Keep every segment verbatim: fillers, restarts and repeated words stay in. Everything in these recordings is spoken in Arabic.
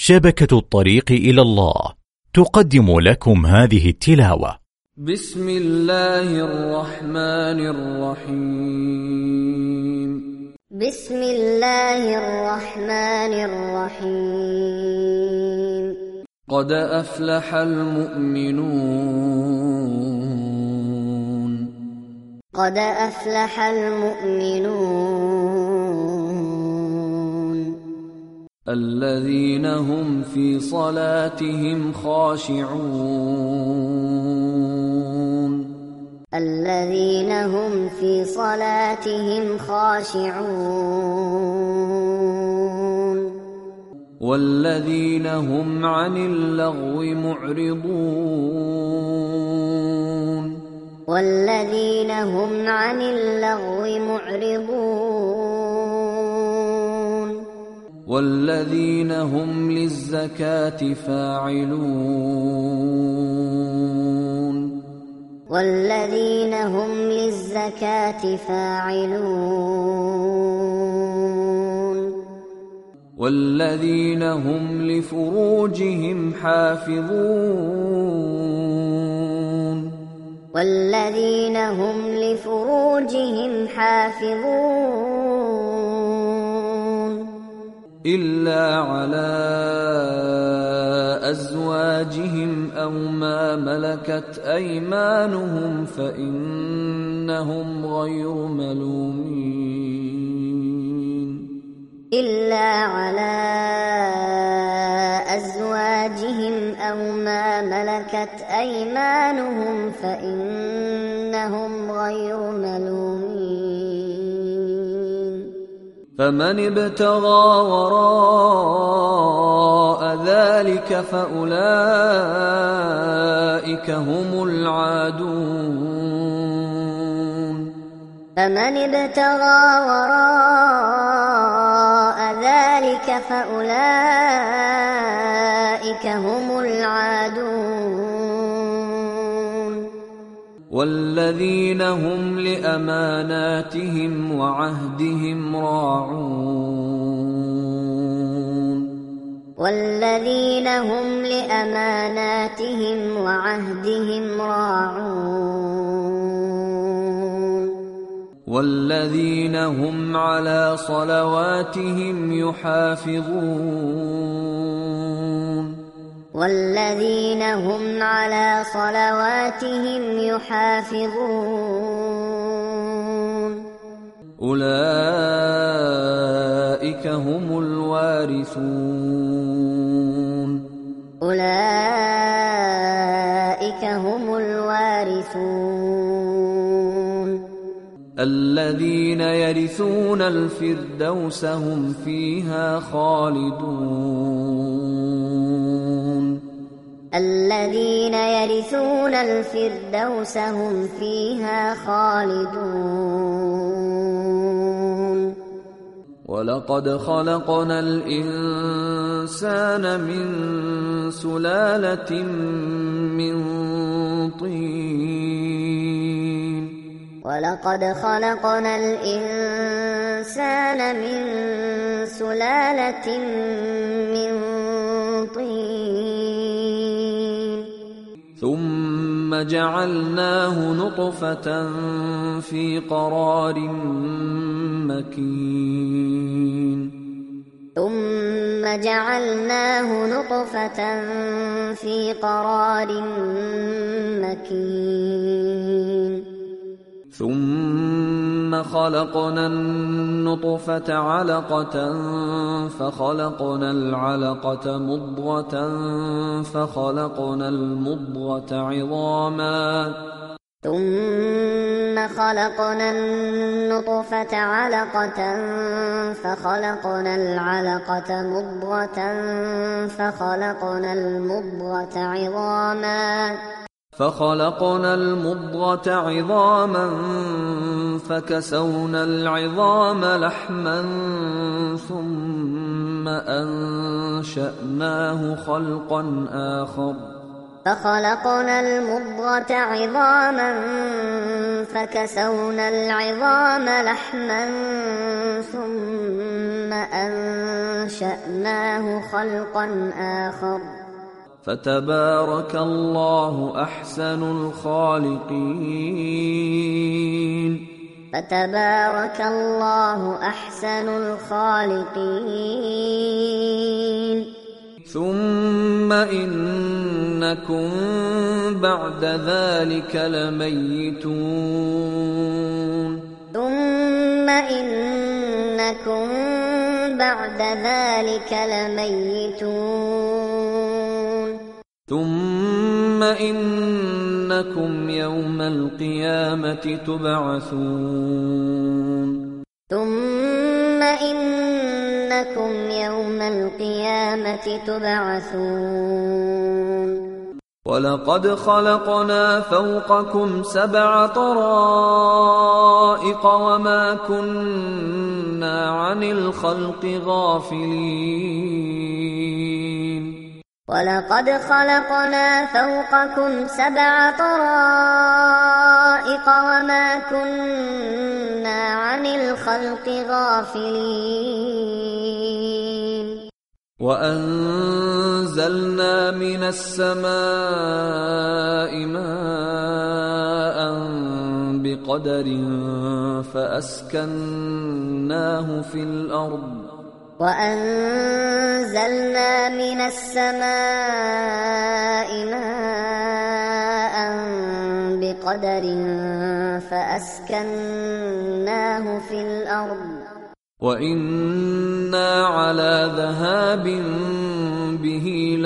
شبكة الطريق إلى الله تقدم لكم هذه التلاوة. بسم الله الرحمن الرحيم. بسم الله الرحمن الرحيم. قد أفلح المؤمنون. قد أفلح المؤمنون الذين هم في صلاتهم خاشعون. الذين هم في صلاتهم خاشعون والذين هم عن اللغو معرضون. والذين هم عن اللغو معرضون والذين هم للزكاة فاعلون. والذين هم للزكاة فاعلون والذين هم لفروجهم حافظون. والذين هم لفروجهم حافظون إلا على أزواجهم أو ما ملكت أيمانهم فإنهم غير ملومين. إلا على أزواجهم أو ما ملكت أيمانهم فإنهم غير ملومين. فمن ابتغى وراء ذلك فأولئك هم العادون. فمن ابتغى وراء ذلك فأولئك هم العادون. والذين هم لأماناتهم وعهدهم راعون. والذين هم لأماناتهم وعهدهم راعون. والذين هم على صلواتهم يحافظون. والذين هم على صلواتهم يحافظون أولئك هم الوارثون. أولئك هم الوارثون الذين يرثون الفردوس هم فيها خالدون. الذين يرثون الفردوس هم فيها خالدون ولقد خلقنا الإنسان من سلالة من طين. ولقد خلقنا الإنسان من سلالة من طين ثم جعلناه نطفة في قرار مكين. ثم جعلناه نطفة في قرار مكين ثم خلقنا النطفة علقة فخلقنا العلقة مضغة فخلقنا المضغة عظاما ثم خلقنا النطفة علقة فخلقنا العلقة مضغة فخلقنا المضغة عظاما فخلقنا المضغة عظاما فكسونا العظام لحما ثم أنشأناه خلقا آخر فخلقنا المضغة عظاما فكسونا العظام لحما ثم أنشأناه خلقا آخر فتبارك الله أحسن الخالقين فتبارك الله أحسن الخالقين ثم إنكم بعد ذلك لميتون ثم إنكم بعد ذلك لميتون ثم إنكم يوم القيامة تبعثون ثم إنكم يوم القيامة تبعثون ولقد خلقنا فوقكم سبع طرائق وما كنا عن الخلق غافلين ولقد خلقنا فوقكم سبع طرائق وما كنا عن الخلق غافلين وأنزلنا من السماء ماء بقدر فأسكناه في الأرض وأنزلنا من السماء ماء بقدر فأسكناه في الأرض وإنا على ذهاب به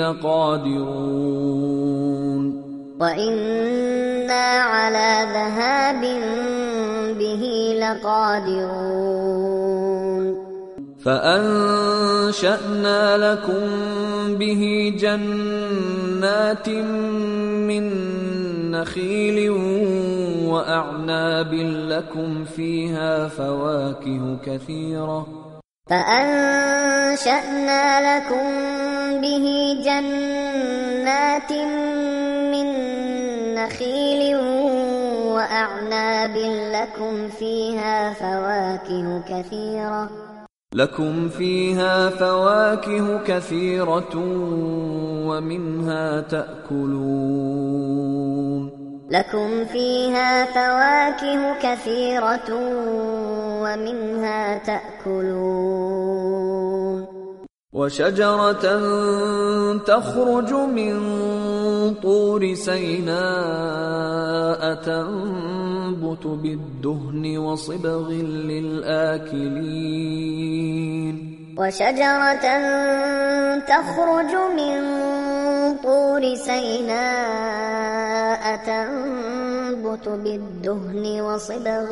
لقادرون وإنا على ذهاب به لقادرون فأنشأنا لكم به جنات من نخيل وأعناب لكم فيها فواكه كثيرة فأنشأنا لكم به جنات من نخيل وأعناب لكم فيها فواكه كثيرة لكم فيها فواكه كثيرة ومنها تأكلون لكم فيها فواكه كثيرة ومنها تأكلون وشجرة تخرج من طور سيناء تنبت بالدهن وصبغ للآكلين وشجرة تخرج من طور سيناء تنبت بالدهن وصبغ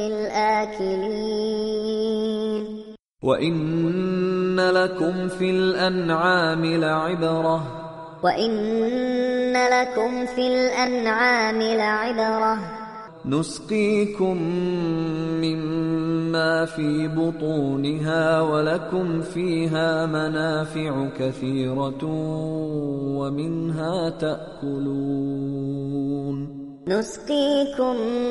للآكلين وإن لكم في الأنعام لعبرة وإن لكم في الأنعام لعبرة نسقيكم مما في بطونها ولكم فيها منافع كثيرة ومنها تأكلون نسقيكم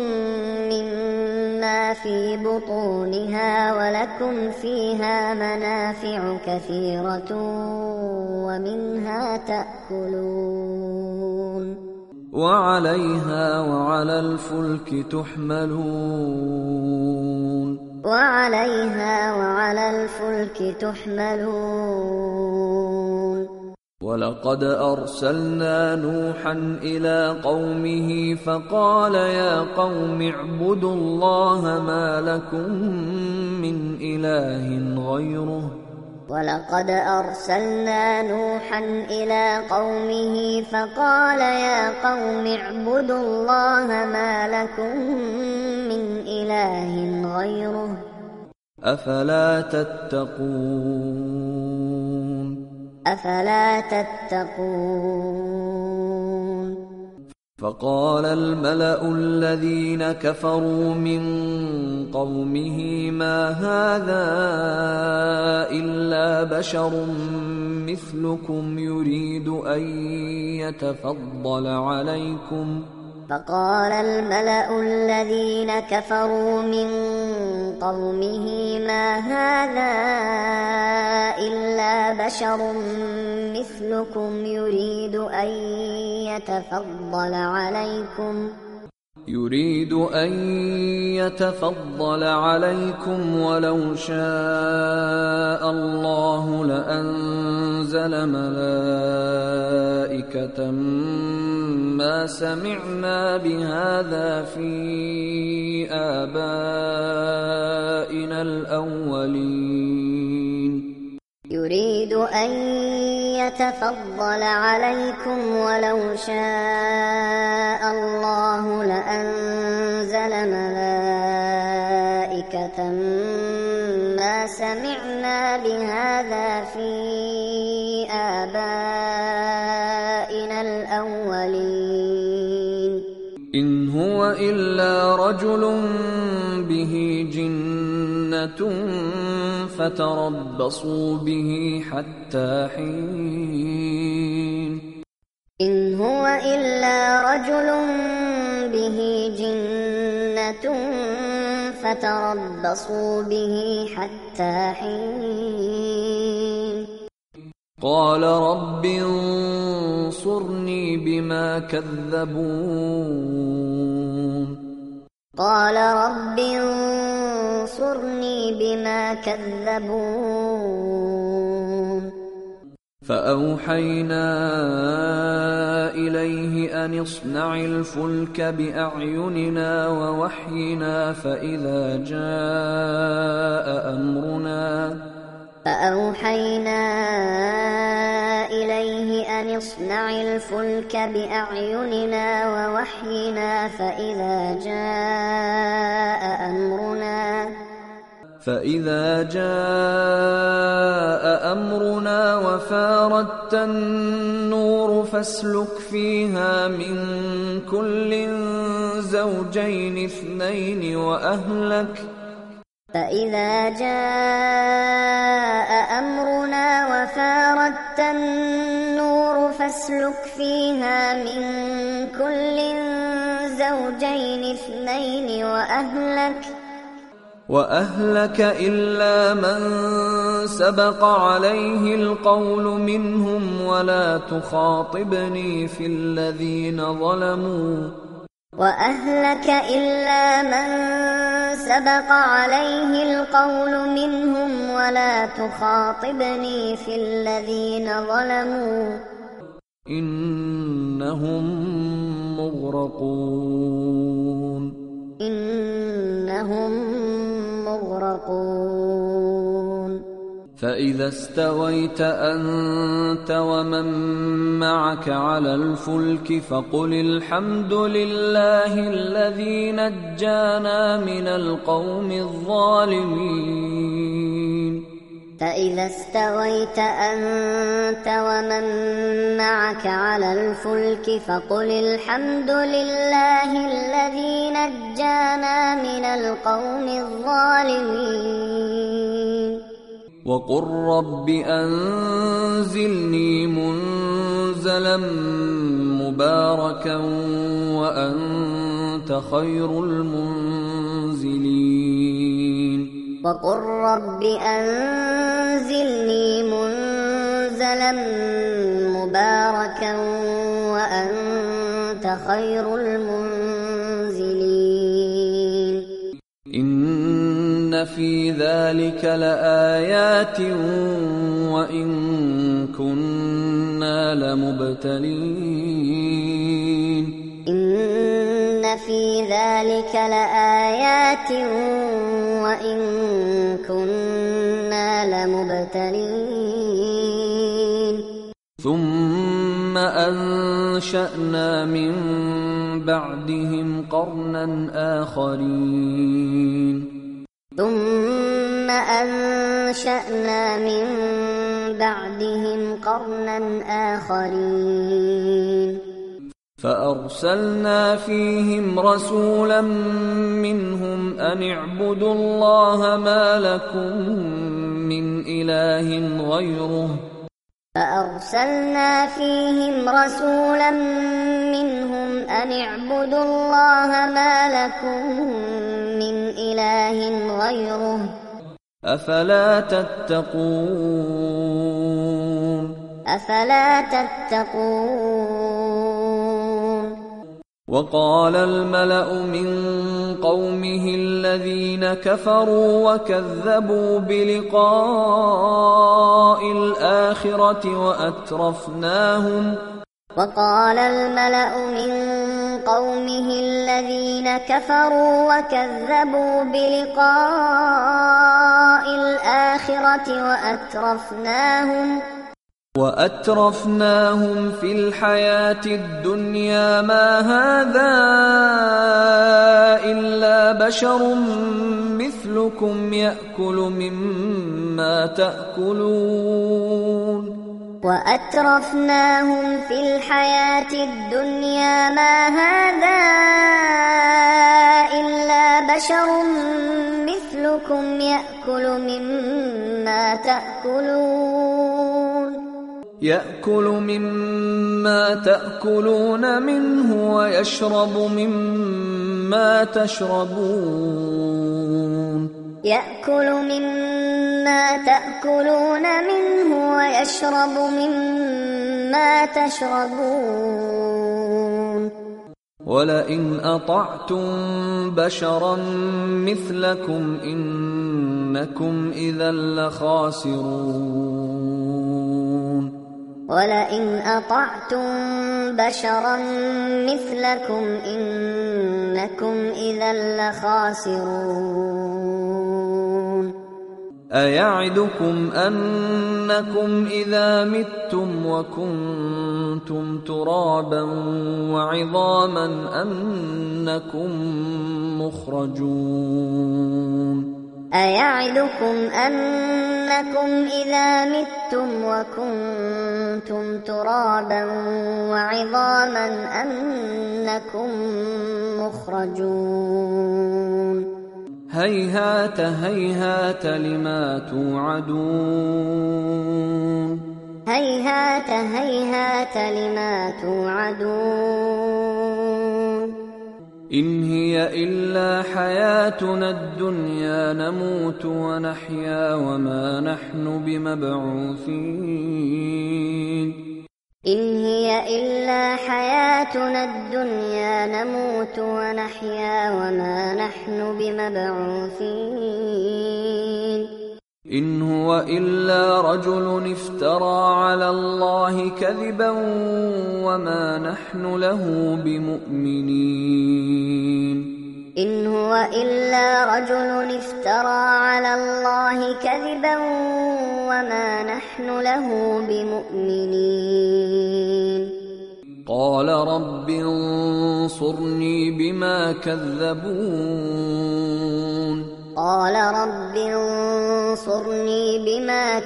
مما في بطونها ولكم فيها منافع كثيرة ومنها تأكلون وعليها وعلى الفلك تحملون وعليها وعلى الفلك تحملون ولقد أرسلنا نوحا إلى قومه فقال يا قوم اعبدوا الله ما لكم من إله غيره ولقد أرسلنا نوحا إلى قومه فقال يا قوم اعبدوا الله ما لكم من إله غيره أفلا تتقون أفلا تتقون فقال الملأ الذين كفروا من قومه ما هذا إلا بشر مثلكم يريد أن يتفضل عليكم فقال الملأ الذين كفروا من قومه ما هذا إلا بشر مثلكم يريد أن يتفضل عليكم يريد أن يتفضل عليكم ولو شاء الله لأنزل ملائكة ما سمعنا بهذا في آبائنا الأولين يريد أن يتفضل عليكم ولو شاء الله لأنزل ملائكة ما سمعنا بهذا في آبائنا الأولين إن هو إلا رجل به جنة فتربصوا به حتى حين إن هو إلا رجل به جنة فتربصوا به حتى حين قال رب انصرني بما كذبون قال رب انصرني بما كذبون فأوحينا إليه أن اصنع الفلك بأعيننا ووحينا فإذا جاء أمرنا فأوحينا إليه أن اصنع الفلك بأعيننا ووحينا فإذا جاء أمرنا فإذا جاء أمرنا وفارت النور فاسلك فيها من كل زوجين اثنين وأهلك فإذا جاء أمرنا وفارت النور فاسلك فيها من كل زوجين اثنين وأهلك وأهلك إلا من سبق عليه القول منهم ولا تخاطبني في الذين ظلموا وأهلك إلا من سبق عليه القول منهم ولا تخاطبني في الذين ظلموا إنهم مغرقون إنهم مغرقون فإذا استويت أنت ومن معك على الفلك فقل الحمد لله الذي نجانا من القوم الظالمين فإذا استويت أنت ومن معك على الفلك فقل الحمد لله الذي نجانا من القوم الظالمين وقل رب أنزلني منزلا مباركا وأنت خير المنزلين وقل رب أنزلني منزلا مباركا وأنت خير المنزلين إن في ذلك لآيات وإن كنا لمبتلين إن في ذلك لآيات وإن كنا لمبتلين ثم أنشأنا من بعدهم قرنا آخرين ثم أنشأنا من بعدهم قرنا آخرين فأرسلنا فيهم رسولا منهم أن اعبدوا الله ما لكم من إله غيره فأرسلنا فيهم رسولا منهم أن اعبدوا الله ما لكم من إله إله غيره أفلا تتقون أفلا تتقون وقال الملأ من قومه الذين كفروا وكذبوا بلقاء الآخرة وأترفناهم وقال الملأ من قومه الذين كفروا وكذبوا بلقاء الآخرة وأترفناهم وأترفناهم في الحياة الدنيا ما هذا إلا بشر مثلكم يأكل مما تأكلون وأترفناهم في الحياة الدنيا ما هذا إلا بشر مثلكم يأكل مما تأكلون يأكل مما تأكلون منه ويشرب مما تشربون يأكل مما تأكلون منه ويشرب مما تشربون ولئن أطعتم بشرا مثلكم إنكم إذا لخاسرون ولئن أطعتم بشرا مثلكم إنكم إذا لخاسرون أيعدكم أنكم إذا متم وكنتم ترابا وعظاما أنكم مخرجون أيعدكم أنكم إذا متم وكنتم ترابا وعظاما أنكم مخرجون هيهات هيهات لما توعدون هيهات هيهات لما توعدون إن هي إلا حياتنا الدنيا نموت ونحيا وما نحن بمبعوثين إن هي إلا حياتنا الدنيا نموت ونحيا وما نحن بمبعوثين إن هو إلا رجل افترى على الله كذبا وما نحن له بمؤمنين إن هو إلا رجل افترى على الله كذبا وما نحن له بمؤمنين قال رب انصرني بما كذبون قال رب انصرني بما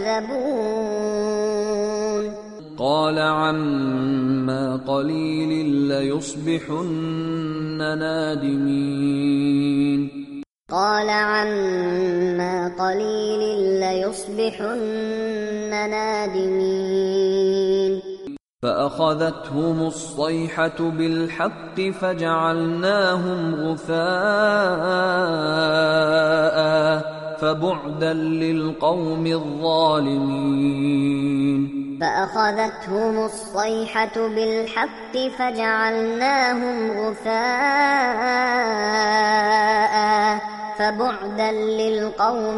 كذبون قال عما قليل ليصبحن نادمين قال عما قليل ليصبحن نادمين فأخذتهم الصيحة بالحق فجعلناهم غثاء فبعدا للقوم الظالمين فأخذتهم الصيحة بالحق فجعلناهم غثاء فبعدا للقوم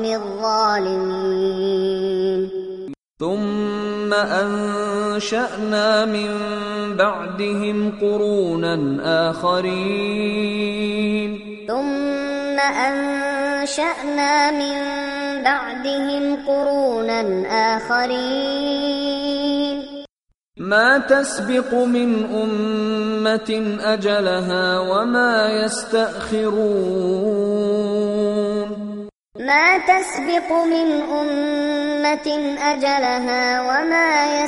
الظالمين ثم أنشأنا من بعدهم قرونا آخرين ثم أنشأنا من بعدهم قرونا آخرين ما تسبق من أمة أجلها وما يستأخرون ما تسبق من أمة أجلها وما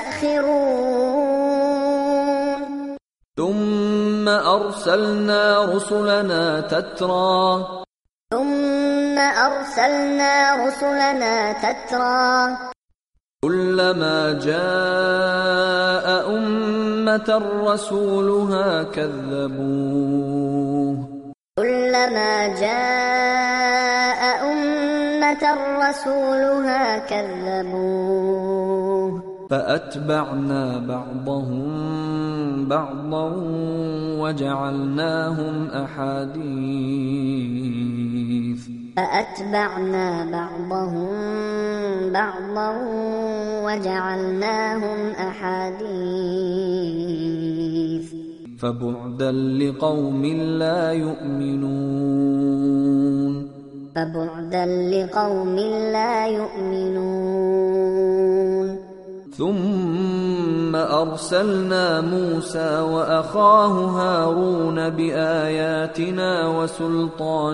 يستأخرون ثم أرسلنا رسلنا تترى ثم أرسلنا رسلنا تترى كلما جاء أمة رسولها كذبوه كلما كلما جاء أمة رسولها كذبوه فأتبعنا بعضهم بعضا وجعلناهم أحاديث فأتبعنا بعضهم بعضا وجعلناهم أحاديث فبعدا لقوم لا يؤمنون فبعدا لقوم لا يؤمنون ثم أرسلنا موسى وأخاه هارون بآياتنا وسلطان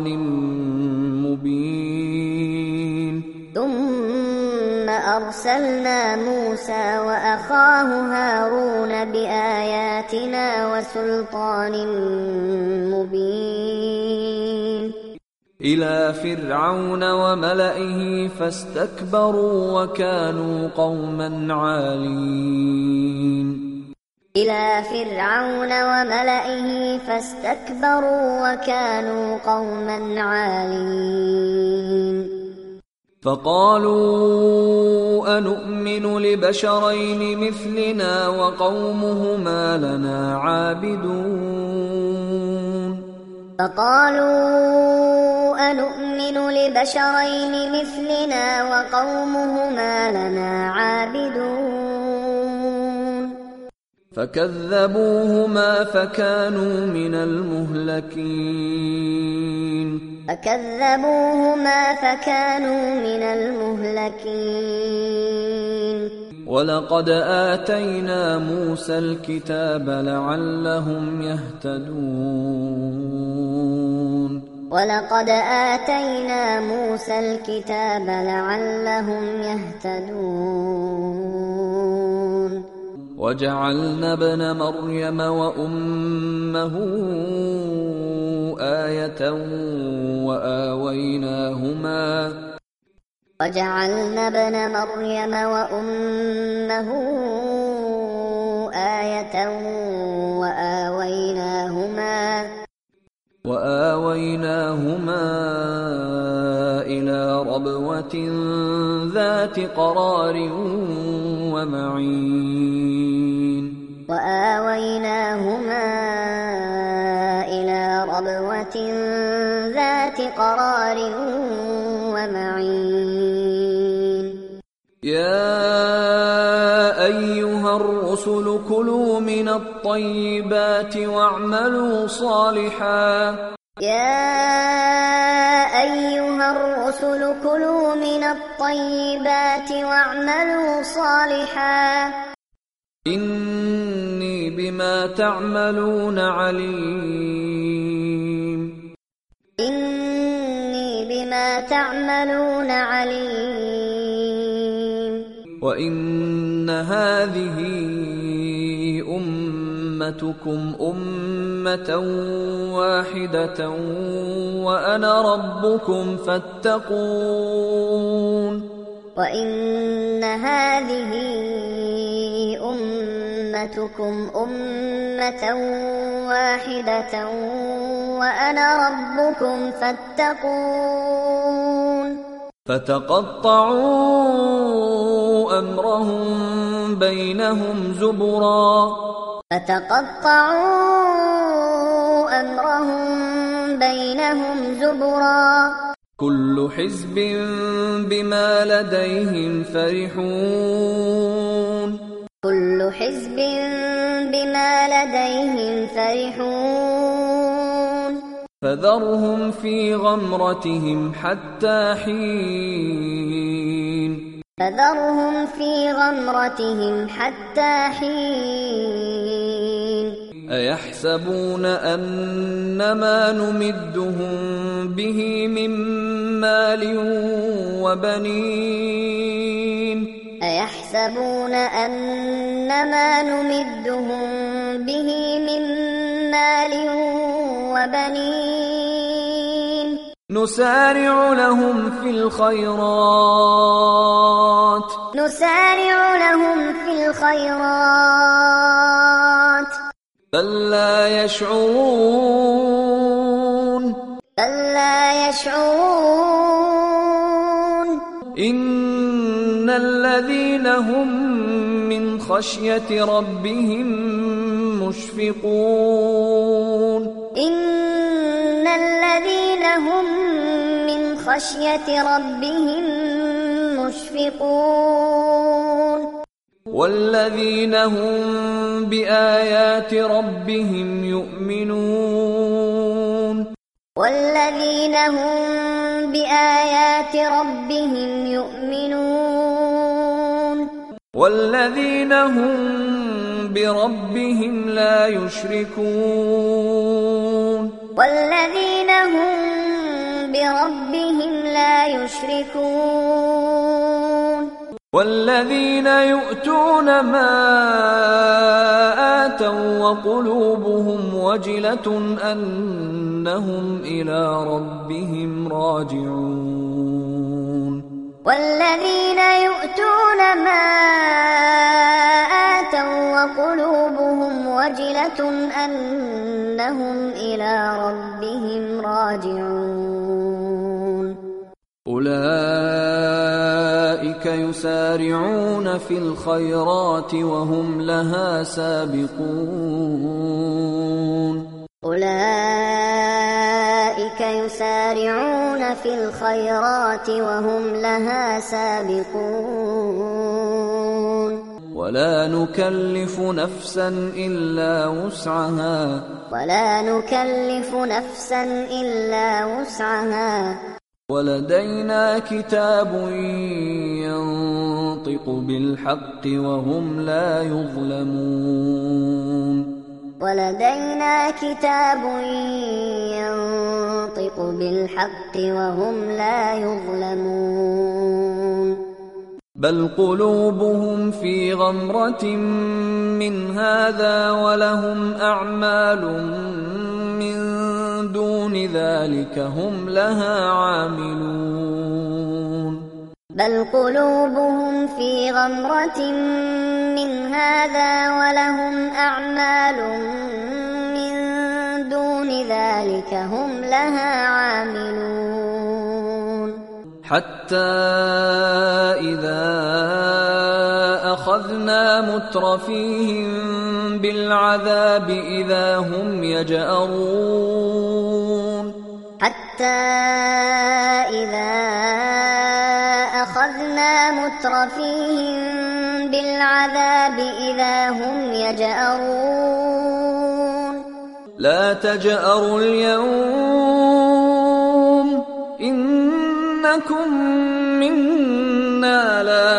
مبين ثم أرسلنا موسى وأخاه هارون بآياتنا وسلطان مبين إلى فرعون وملئه فاستكبروا وكانوا قوما عالين إلى فرعون وملئه فاستكبروا وكانوا قوما عالين فقالوا أنؤمن لبشرين مثلنا وقومهما لنا عابدون فقالوا أنؤمن لبشرين مثلنا وقومهما لنا عابدون فكذبوهما فكانوا من المهلكين فكذبوهما فكانوا من المهلكين ولقد آتينا موسى الكتاب لعلهم يهتدون ولقد آتينا موسى الكتاب لعلهم يهتدون وجعلنا ابن مريم وأمه آية وآويناهما وجعلنا ابن مريم وأمه آية وآويناهما وآويناهما إلى ربوة ذات قرار ومعين وآويناهما إلى ربوة ذات قرار ومعين يا أيها الرسل كلوا من الطيبات واعملوا صالحا يا أيها الرسل كلوا من الطيبات واعملوا صالحا إني بما تعملون عليم إني بما تعملون عليم وإن هذه أمتكم أمة واحدة وأنا ربكم فاتقون وإن هذه أمتكم أمة واحدة وأنا ربكم فاتقون فتقطعوا أمرهم بينهم زبرا فتقطعوا أمرهم بينهم زبرا كل حزب بما لديهم فرحون كل حزب بما لديهم فرحون فذرهم في غمرتهم حتى حين فذرهم في غمرتهم حتى حين أيحسبون أنما نمدهم به من مال وبنين أيحسبون أنما نمدهم به من مال وبنين نسارع لهم في الخيرات نسارع لهم في الخيرات بل لا يشعرون بل بل لا يشعرون إن الذين هم من خشية ربهم مشفقون إن الذين هم من خشية ربهم مشفقون والذين هم بآيات ربهم يؤمنون والذين هم بآيات ربهم يؤمنون والذين هم بربهم لا يشركون والذين هم بربهم لا يشركون والذين يؤتون ما آتوا وقلوبهم وجلة أنهم إلى ربهم راجعون والذين يؤتون ما آتوا وقلوبهم وجلة أنهم إلى ربهم راجعون أولئك يسارعون في الخيرات وهم لها سابقون أولئك يسارعون في الخيرات وهم لها سابقون ولا نكلف نفسا إلا وسعها ولا نكلف نفسا إلا وسعها ولدينا كتاب ينطق بالحق وهم لا يظلمون ولدينا كتاب ينطق بالحق وهم لا يظلمون بل قلوبهم في غمرة من هذا ولهم أعمال من دون ذلك هم لها عاملون بل قلوبهم في غمرة من هذا ولهم أعمال من دون ذلك هم لها عاملون حتى إذا أخذنا مترفيهم بالعذاب إذا هم يجأرون حتى إذا أخذنا مترفيهم بالعذاب إذا هم يجأرون لا تجأروا اليوم إنكم منا لا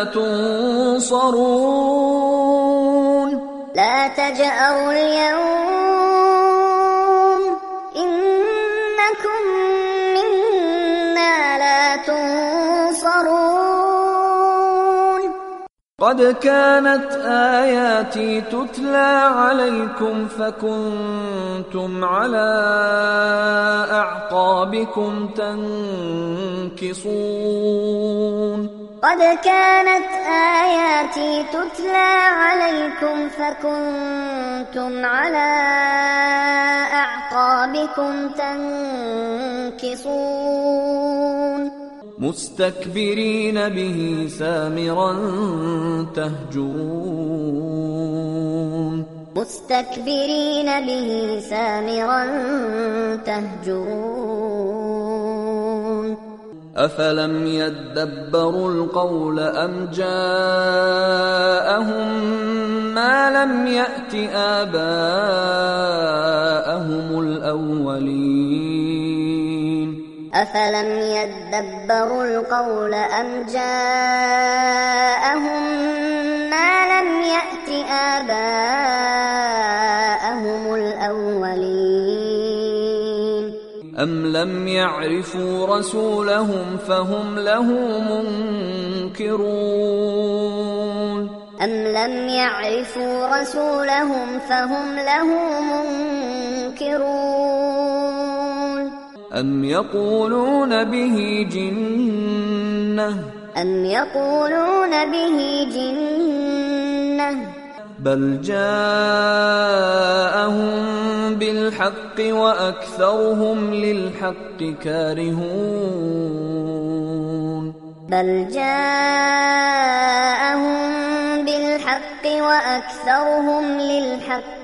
تنصرون لا تجأروا اليوم إنكم منا لا تنصرون قد كانت آياتي تتلى عليكم فكنتم على أعقابكم تنكصون قد كانت آياتي تتلى عليكم فكنتم على أعقابكم تنكصون مستكبرين به سامرا تهجرون مستكبرين به سامرا تهجرون أفلم يدبروا القول أم جاءهم ما لم يأت آباءهم الأولين أفلم يدبروا القول أم جاءهم ما لم يأت آباءهم الأولين أم لم يعرفوا رسولهم فهم له منكرون أم لم يعرفوا رسولهم فهم له منكرون أم يقولون به جنة أم يقولون به جنة بل جاءهم بالحق وأكثرهم للحق كارهون بل جاءهم بالحق وأكثرهم للحق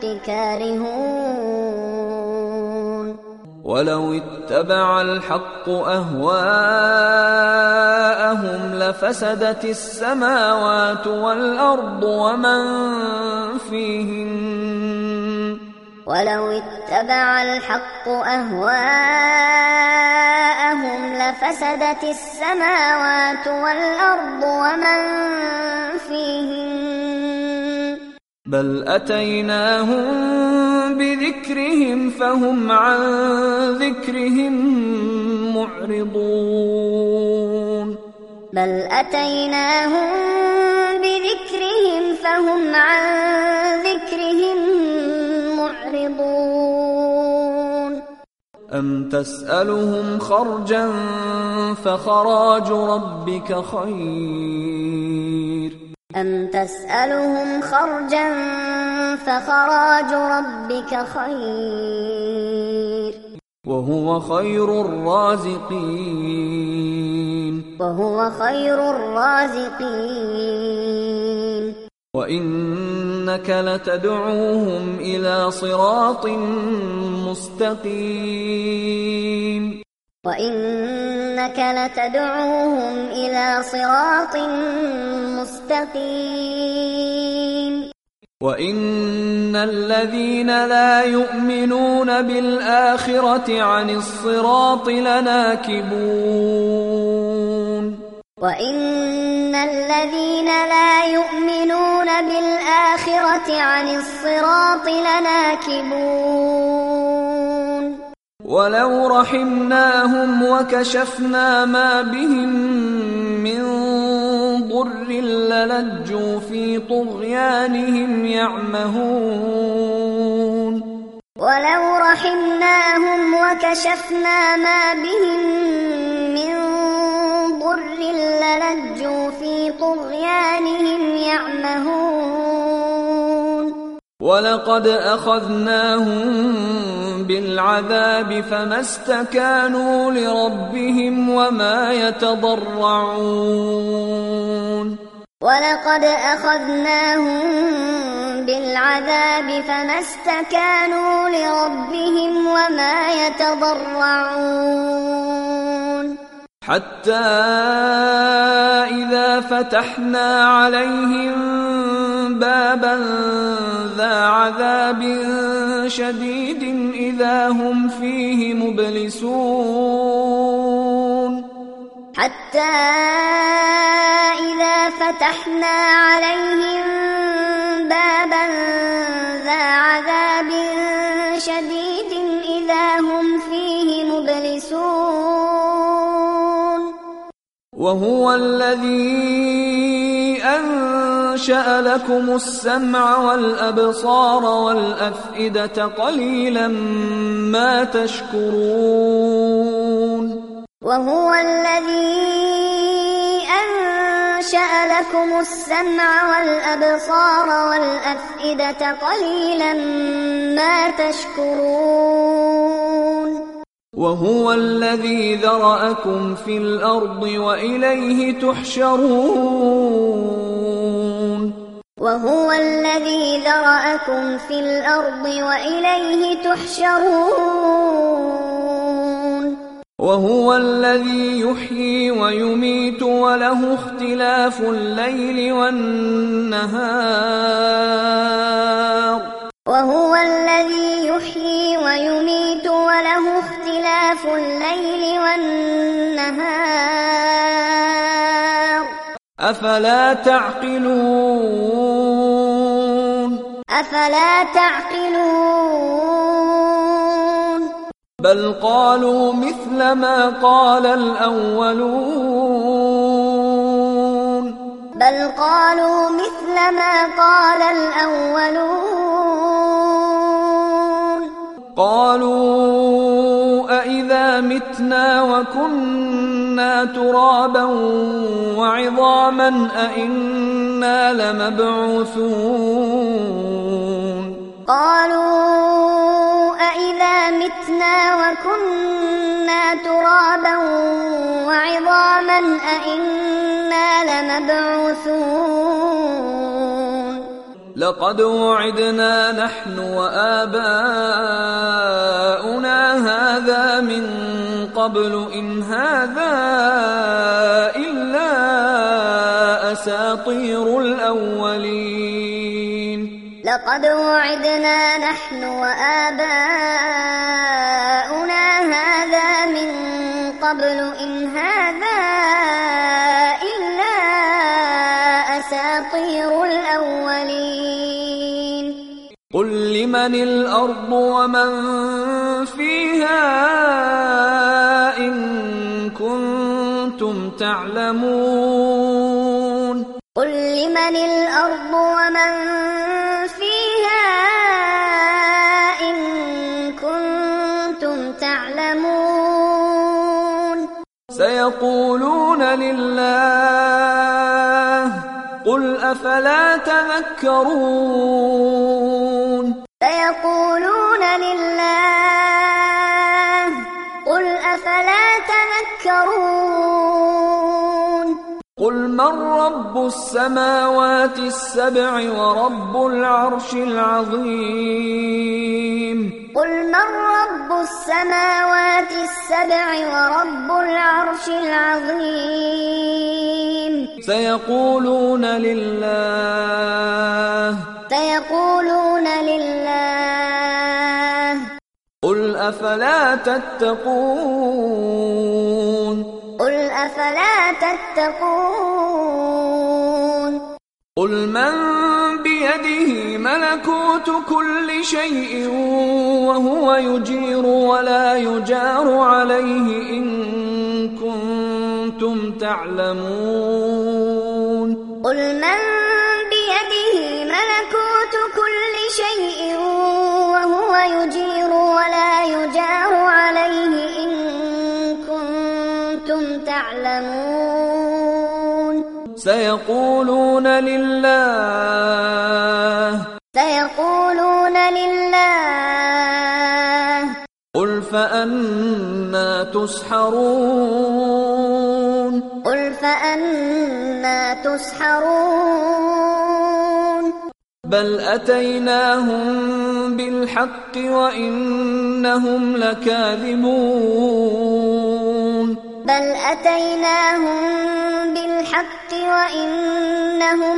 كارهون ولو اتبع الحق أهواءهم لفسدت السماوات والأرض ومن فيهن ولو اتبع الحق أهواءهم لفسدت السماوات والأرض ومن فيهن بل أتيناهم بذكرهم فهم عن ذكرهم معرضون بل أتيناهم بذكرهم فهم عن ذكرهم معرضون أم تسألهم خرجا فخراج ربك خير أم تسألهم خرجا فخراج ربك خير وهو خير الرازقين وهو خير الرازقين وإنك لتدعوهم إلى صراط مستقيم وإنك لتدعوهم إلى صراط مستقيم وإن الذين لا يؤمنون بالآخرة عن الصراط لناكبون وإن الذين لا يؤمنون بالآخرة عن الصراط لناكبون ولو رحمناهم وكشفنا ما بهم من ضر للجوا في طغيانهم يعمهون ولو رحمناهم وكشفنا ما بهم من ضر للجوا في طغيانهم يعمهون ولقد أخذناهم بالعذاب فما استكانوا لربهم وما يتضرعون ولقد أخذناهم بالعذاب فما استكانوا لربهم وما يتضرعون حتى إذا فتحنا عليهم بابا ذا عذاب شديد إذا هم فيه مبلسون حتى إذا فتحنا عليهم بابا ذا عذاب شديد إذا هم فيه مبلسون وهو الذي أنشأ لكم السمع والأبصار والأفئدة قليلا ما تشكرون وهو الذي أنشأ لكم السمع والأبصار والأفئدة قليلا ما تشكرون وهو الذي ذرأكم في الأرض وإليه تحشرون وهو الذي ذرأكم في الأرض وإليه تحشرون وهو الذي يحيي ويميت وله اختلاف الليل والنهار وهو الذي يحيي ويميت وله اختلاف الليل والنهار أفلا تعقلون أفلا تعقلون بل قالوا مثل ما قال الأولون بل قالوا مثل ما قال الأولون قالوا أإذا متنا وكنا كنا ترابا وعظاما أئنا لمبعوثون قالوا أإذا متنا وكنا ترابا وعظاما أئنا لمبعوثون لقد وعدنا نحن وآباؤنا هذا من قبل إن هذا إلا أساطير الأولين لقد وعدنا نحن وآباؤنا هذا من قبل إن هذا إلا أساطير الأولين قل لمن الأرض ومن فيها إن كنتم تعلمون قل لمن الأرض ومن فيها إن كنتم تعلمون سيقولون لله قل أفلا تذكرون سيقولون لله قل أفلا تذكرون قل من رب السماوات السبع ورب العرش العظيم قل من رب السماوات السبع ورب العرش العظيم سيقولون لله سيقولون لله قل أفلا تتقون قل أفلا تتقون قل من بيده ملكوت كل شيء وهو يجير ولا يجار عليه إن كنتم تعلمون قل من بيده ملكوت كل شيء وهو يجير ولا يجار عليه إن كنتم تعلمون سيقولون لله سيقولون لله قل فأنى تسحرون قل فأنى تسحرون بل أتيناهم بالحق وإنهم لكاذبون بل أتيناهم بالحق وإنهم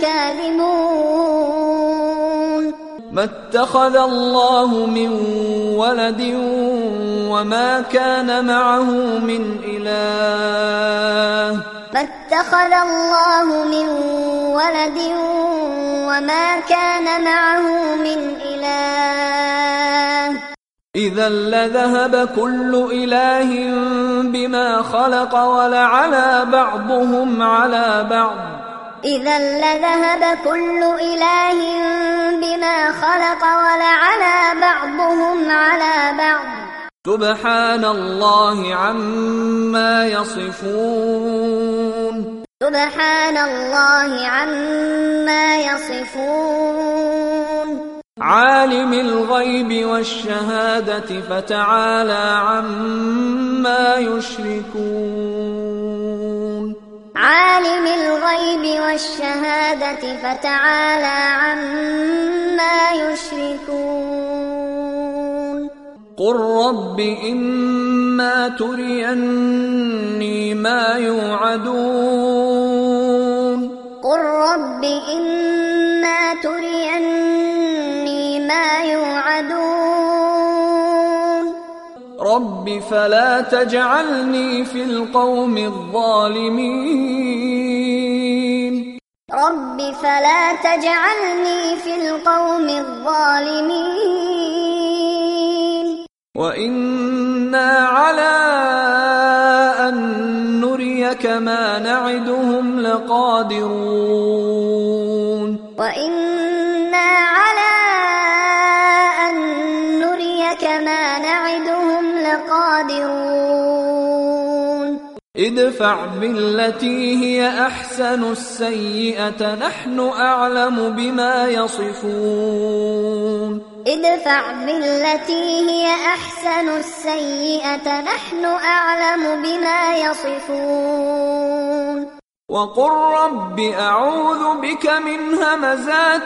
لكاذبون ما اتخذ الله من ولد وما كان معه من إله ما اتخذ الله من ولد وما كان معه من إله إذا لذهب كل إله بما خلق ولعلى بعضهم على بعض إذا لذهب كل إله بما خلق ولعلى بعضهم على بعض سبحان الله عما يصفون سبحان الله عما يصفون عالم الغيب والشهادة فتعالى عما يشركون عالم الغيب والشهادة فتعالى عما يشركون قل رب إما تريني ما يوعدون قل رب إما تريني ما يوعدون رب فلا تجعلني في القوم الظالمين رب فلا تجعلني في القوم الظالمين وإنا على أن نريك ما نعدهم لقادرون وإنا على أن نريك ما نعدهم لقادرون ادفع بالتي هي أحسن السيئة نحن أعلم بما يصفون ادفع بالتي هي أحسن السيئة نحن أعلم بما يصفون وقل رب أعوذ بك من همزات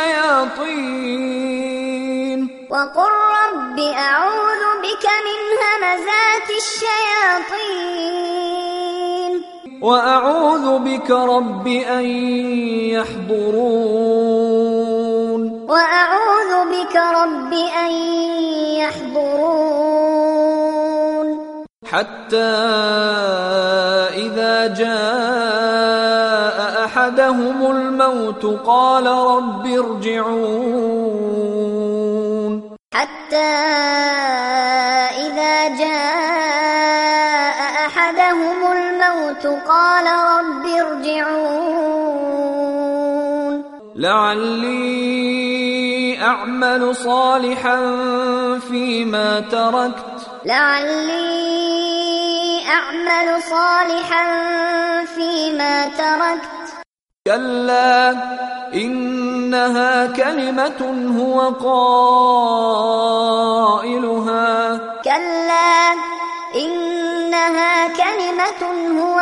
الشياطين وقل رب أعوذ بك من همزات الشياطين وأعوذ بك رب أن يحضرون وأعوذ بك رب أن يحضرون حتى إذا جاء أحدهم الموت قال رب ارجعون حتى إذا جاء أحدهم الموت قال رب ارجعون لعلي أعمل صالحا فيما تركت لعلي أعمل صالحا فيما تركت كلا إنها كلمة هو قائلها كلا إنها كلمة هو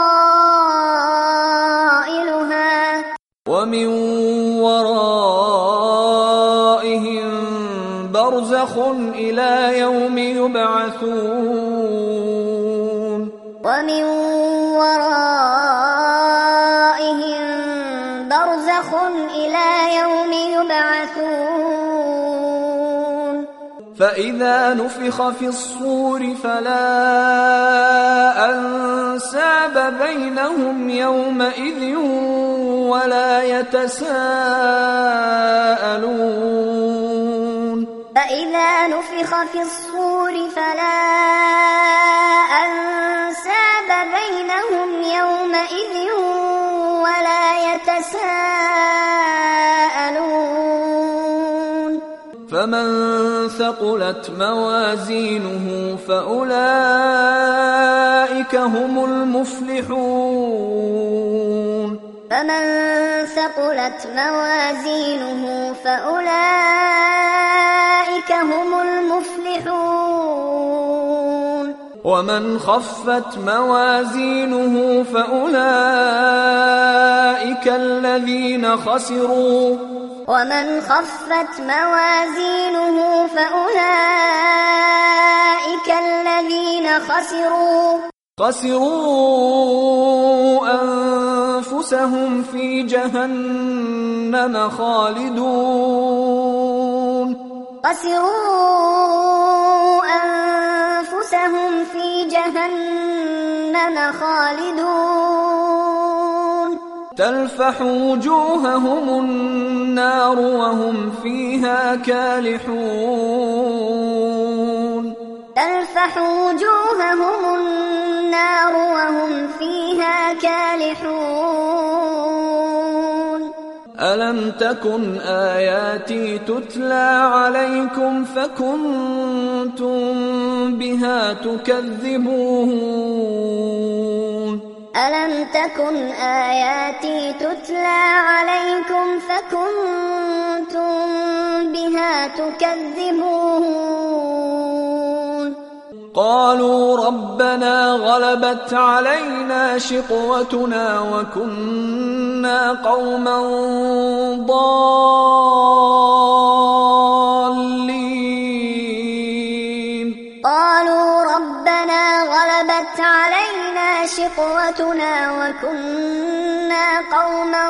قائلها ومن ورائهم برزخ إلى يوم يبعثون ومن ورائهم برزخ إلى يوم يبعثون فإذا نفخ في الصور فلا أنساب بينهم يومئذ ولا يتساءلون فإذا نفخ في الصور فلا أنساب بينهم يومئذ ولا يتساءلون فمن ثقلت موازينه فأولئك هم المفلحون فمن ثقلت موازينه فأولئك هم المفلحون ومن خفت موازينه فأولئك الذين خسروا ومن خفت موازينه فأولئك الذين خسروا خسروا أنفسهم في جهنم خالدون خسروا أنفسهم في جهنم خالدون تلفح وجوههم النار وهم فيها كالحون تلفح وجوههم النار وهم فيها كالحون ألم تكن آياتي تتلى عليكم فكنتم بها تكذبون ألم تكن آياتي تتلى عليكم فكنتم بها تكذبون قالوا ربنا غلبت علينا شقوتنا وكنا قوما ضالين قالوا ربنا غلبت علينا شقوتنا وكنا قوما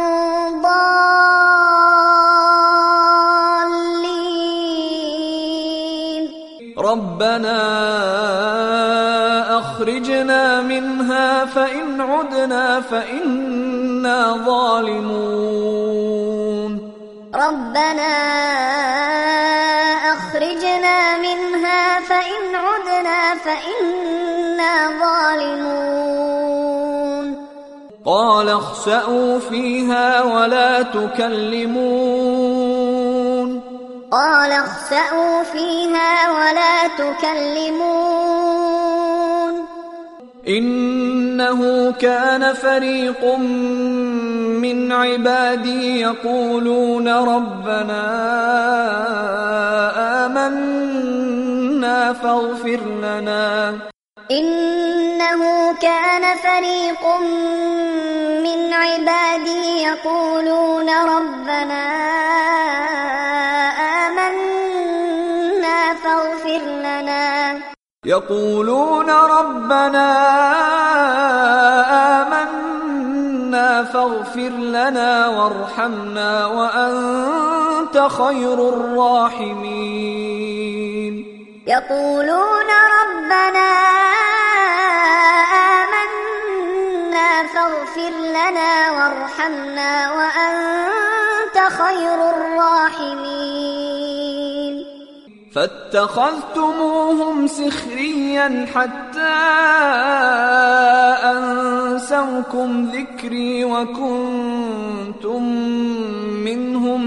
ضالين ربنا أخرجنا منها فإن عدنا فإنا ظالمون ربنا أخرجنا منها فإن عدنا فإنا ظالمون قال اخسأوا فيها ولا تكلمون قال اخسأوا فيها ولا تكلمون إنه كان فريق من عبادي يقولون ربنا آمنا فاغفر لنا إنه كان فريق من عبادي يقولون ربنا آمنا فاغفر لنا يقولون ربنا آمنا فاغفر لنا وارحمنا وأنت خير الراحمين يقولون ربنا آمنا فاغفر لنا وارحمنا وأنت خير الراحمين فاتخذتموهم سخريا حتى أنسوكم ذكري وكنتم منهم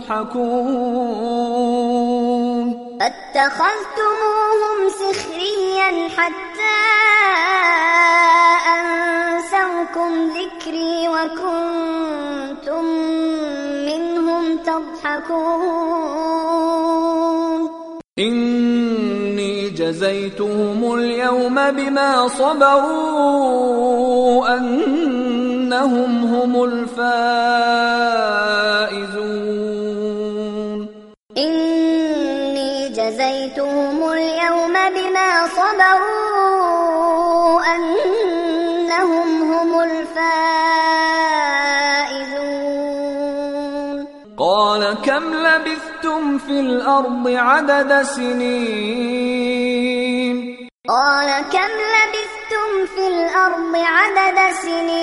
تضحكون فاتخذتموهم سخريا حتى أنسوكم ذكري وكنتم منهم تضحكون إني جزيتهم اليوم بما صبروا أنهم هم الفائزون إني جزيتهم اليوم بما صبروا أنهم هم الفائزون قال كم لبثتم في الأرض عدد سنين قال كم لبثتم في الأرض عدد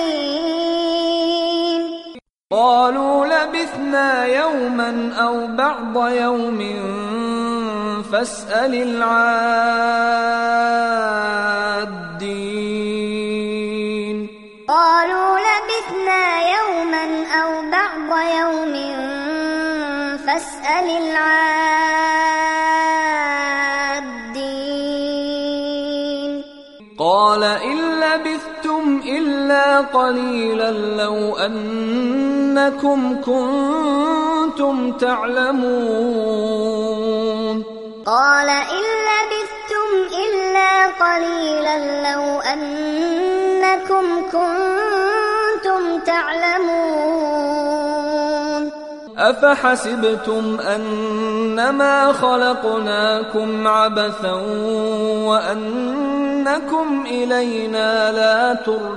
سنين قالوا لبثنا يوما أو بعض يوم فاسأل العادين قالوا لبثنا يوما أو بعض يوم فاسأل العادين قال إن لبثتم إلا قليلا لو أنكم كنتم تعلمون قال إن لبثتم إلا قليلا لو أنكم كنتم تعلمون أفحسبتم أنما خلقناكم عبثا وأنكم إلينا لا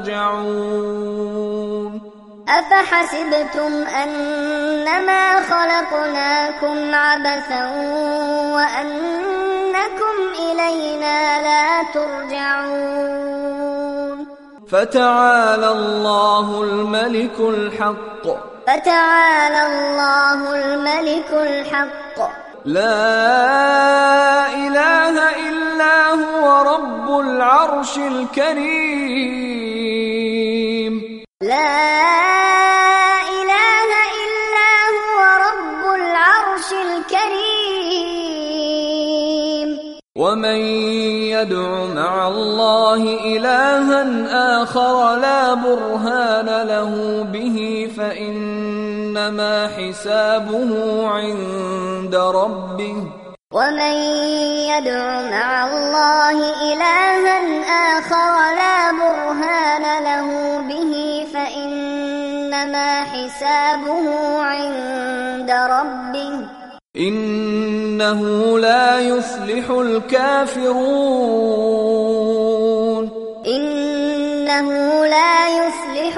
ترجعون أفحسبتم أنما خلقناكم عبثا وأنكم إلينا لا ترجعون فتعالى الله الملك الحق فتعالى الله الملك الحق لا إله إلا هو رب العرش الكريم لا إله إلا هو رب العرش الكريم ومن يدع مع الله إلها آخر لا برهان له به فإنما حسابه عند ربه ومن يدع مع الله إلها آخر لا برهان له به فإنما حسابه عند ربه إنه لا يفلح الكافرون إنه لا يفلح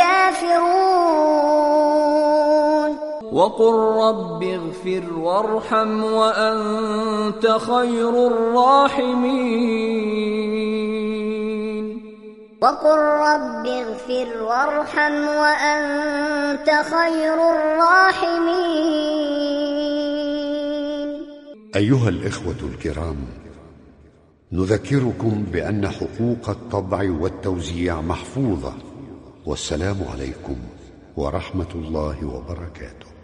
الكافرون وقل رب اغفر وارحم وأنت خير الراحمين وقل رب اغفر وارحم وأنت خير الراحمين. أيها الإخوة الكرام، نذكركم بأن حقوق الطبع والتوزيع محفوظة، والسلام عليكم ورحمة الله وبركاته.